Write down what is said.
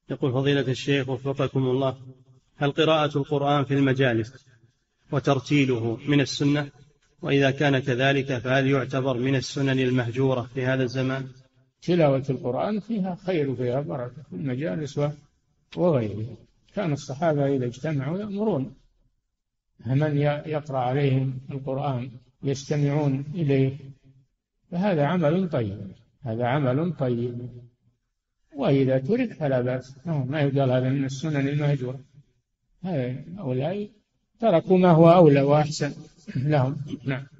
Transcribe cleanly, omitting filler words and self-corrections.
يقول فضيلة الشيخ وفقكم الله، هل قراءة القرآن في المجالس وترتيله من السنة؟ وإذا كان كذلك فهل يعتبر من السنن المهجورة في هذا الزمان؟ تلاوة القرآن فيها خير وفيها بركة في المجالس وغيرها. كان الصحابة إذا اجتمعوا يأمرون من يقرأ عليهم القرآن يستمعون إليه، فهذا عمل طيب، هذا عمل طيب. وإذا ترك فلا بأس، ما يقال هذا من السنن المهجورة. هؤلاء تركوا ما هو أولى وأحسن لهم. نعم.